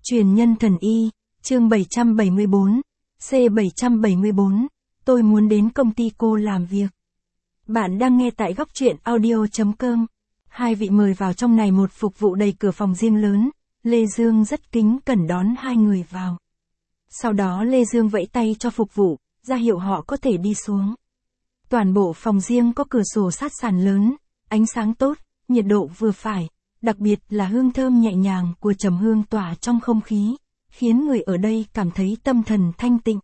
Truyền nhân thần y, chương 774, C774, tôi muốn đến công ty cô làm việc. Bạn đang nghe tại góc truyện audio.com. Hai vị mời vào trong này một phục vụ đầy cửa phòng riêng lớn, Lê Dương rất kính cẩn đón hai người vào. Sau đó Lê Dương vẫy tay cho phục vụ, ra hiệu họ có thể đi xuống. Toàn bộ phòng riêng có cửa sổ sát sàn lớn, ánh sáng tốt, nhiệt độ vừa phải, đặc biệt là hương thơm nhẹ nhàng của trầm hương tỏa trong không khí, khiến người ở đây cảm thấy tâm thần thanh tịnh.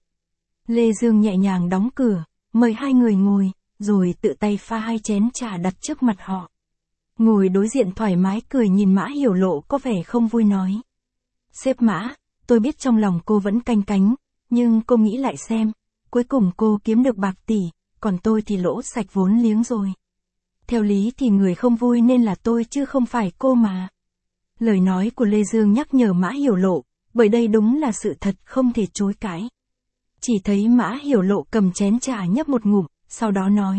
Lê Dương nhẹ nhàng đóng cửa, mời hai người ngồi, rồi tự tay pha hai chén trà đặt trước mặt họ. Ngồi đối diện thoải mái cười nhìn Mã Hiểu Lộ có vẻ không vui nói. Sếp Mã, tôi biết trong lòng cô vẫn canh cánh, nhưng cô nghĩ lại xem, cuối cùng cô kiếm được bạc tỷ, còn tôi thì lỗ sạch vốn liếng rồi. Theo lý thì người không vui nên là tôi chứ không phải cô mà. Lời nói của Lê Dương nhắc nhở Mã Hiểu Lộ, bởi đây đúng là sự thật không thể chối cãi. Chỉ thấy Mã Hiểu Lộ cầm chén trà nhấp một ngụm, sau đó nói.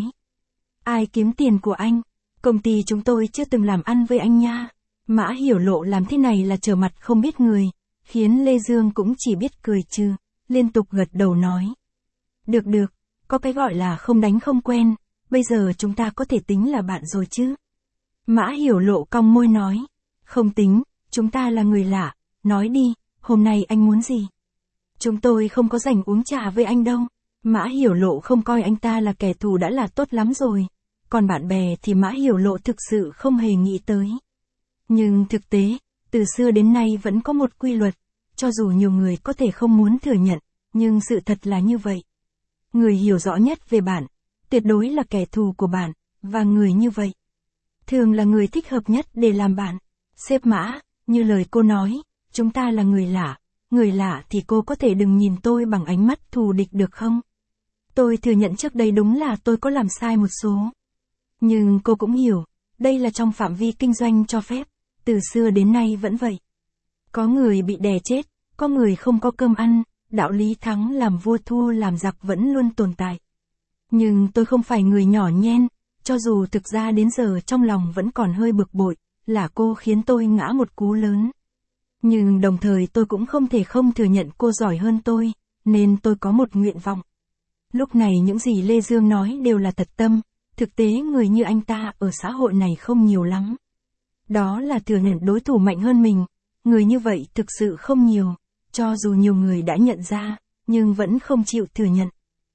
Ai kiếm tiền của anh? Công ty chúng tôi chưa từng làm ăn với anh nha. Mã Hiểu Lộ làm thế này là trở mặt không biết người, khiến Lê Dương cũng chỉ biết cười trừ, liên tục gật đầu nói. Được được, có cái gọi là không đánh không quen, bây giờ chúng ta có thể tính là bạn rồi chứ. Mã Hiểu Lộ cong môi nói. Không tính, chúng ta là người lạ, nói đi, hôm nay anh muốn gì? Chúng tôi không có rảnh uống trà với anh đâu. Mã Hiểu Lộ không coi anh ta là kẻ thù đã là tốt lắm rồi. Còn bạn bè thì Mã Hiểu Lộ thực sự không hề nghĩ tới. Nhưng thực tế, từ xưa đến nay vẫn có một quy luật, cho dù nhiều người có thể không muốn thừa nhận, nhưng sự thật là như vậy. Người hiểu rõ nhất về bạn, tuyệt đối là kẻ thù của bạn, và người như vậy thường là người thích hợp nhất để làm bạn. Sếp Mã, như lời cô nói, chúng ta là người lạ thì cô có thể đừng nhìn tôi bằng ánh mắt thù địch được không? Tôi thừa nhận trước đây đúng là tôi có làm sai một số. Nhưng cô cũng hiểu, đây là trong phạm vi kinh doanh cho phép, từ xưa đến nay vẫn vậy. Có người bị đè chết, có người không có cơm ăn, đạo lý thắng làm vua thua làm giặc vẫn luôn tồn tại. Nhưng tôi không phải người nhỏ nhen, cho dù thực ra đến giờ trong lòng vẫn còn hơi bực bội, là cô khiến tôi ngã một cú lớn. Nhưng đồng thời tôi cũng không thể không thừa nhận cô giỏi hơn tôi, nên tôi có một nguyện vọng. Lúc này những gì Lê Dương nói đều là thật tâm, thực tế người như anh ta ở xã hội này không nhiều lắm. Đó là thừa nhận đối thủ mạnh hơn mình, người như vậy thực sự không nhiều, cho dù nhiều người đã nhận ra, nhưng vẫn không chịu thừa nhận.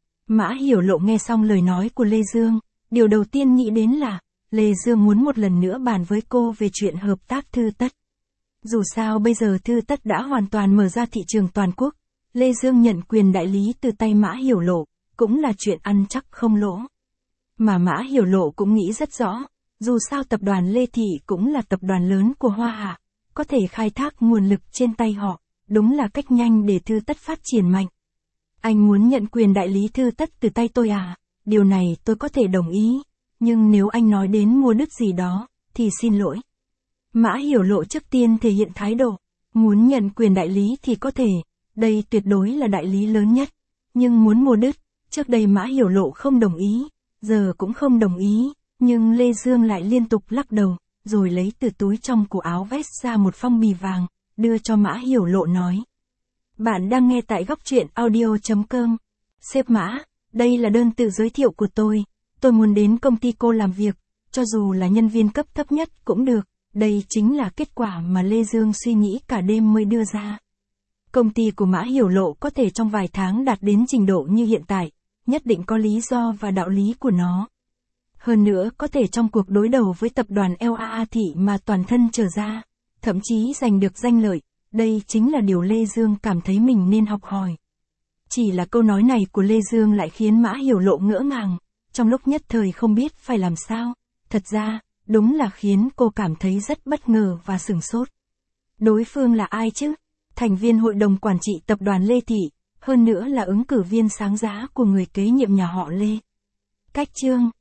Mã Hiểu Lộ nghe xong lời nói của Lê Dương, điều đầu tiên nghĩ đến là, Lê Dương muốn một lần nữa bàn với cô về chuyện hợp tác Thư Tất. Dù sao bây giờ Thư Tất đã hoàn toàn mở ra thị trường toàn quốc, Lê Dương nhận quyền đại lý từ tay Mã Hiểu Lộ, cũng là chuyện ăn chắc không lỗ. Mà Mã Hiểu Lộ cũng nghĩ rất rõ, dù sao tập đoàn Lê Thị cũng là tập đoàn lớn của Hoa Hạ, có thể khai thác nguồn lực trên tay họ, đúng là cách nhanh để Thư Tất phát triển mạnh. Anh muốn nhận quyền đại lý Thư Tất từ tay tôi à? Điều này tôi có thể đồng ý, nhưng nếu anh nói đến mua đứt gì đó, thì xin lỗi. Mã Hiểu Lộ trước tiên thể hiện thái độ, muốn nhận quyền đại lý thì có thể, đây tuyệt đối là đại lý lớn nhất, nhưng muốn mua đứt, trước đây Mã Hiểu Lộ không đồng ý, giờ cũng không đồng ý, nhưng Lê Dương lại liên tục lắc đầu, rồi lấy từ túi trong của áo vest ra một phong bì vàng, đưa cho Mã Hiểu Lộ nói. Bạn đang nghe tại góc truyện audio.com. Sếp Mã, đây là đơn tự giới thiệu của tôi muốn đến công ty cô làm việc, cho dù là nhân viên cấp thấp nhất cũng được, đây chính là kết quả mà Lê Dương suy nghĩ cả đêm mới đưa ra. Công ty của Mã Hiểu Lộ có thể trong vài tháng đạt đến trình độ như hiện tại, nhất định có lý do và đạo lý của nó. Hơn nữa có thể trong cuộc đối đầu với tập đoàn LAA Thị mà toàn thân trở ra, thậm chí giành được danh lợi, đây chính là điều Lê Dương cảm thấy mình nên học hỏi. Chỉ là câu nói này của Lê Dương lại khiến Mã Hiểu Lộ ngỡ ngàng, trong lúc nhất thời không biết phải làm sao, thật ra, đúng là khiến cô cảm thấy rất bất ngờ và sửng sốt. Đối phương là ai chứ? Thành viên hội đồng quản trị tập đoàn Lê Thị, hơn nữa là ứng cử viên sáng giá của người kế nhiệm nhà họ Lê. Cách chương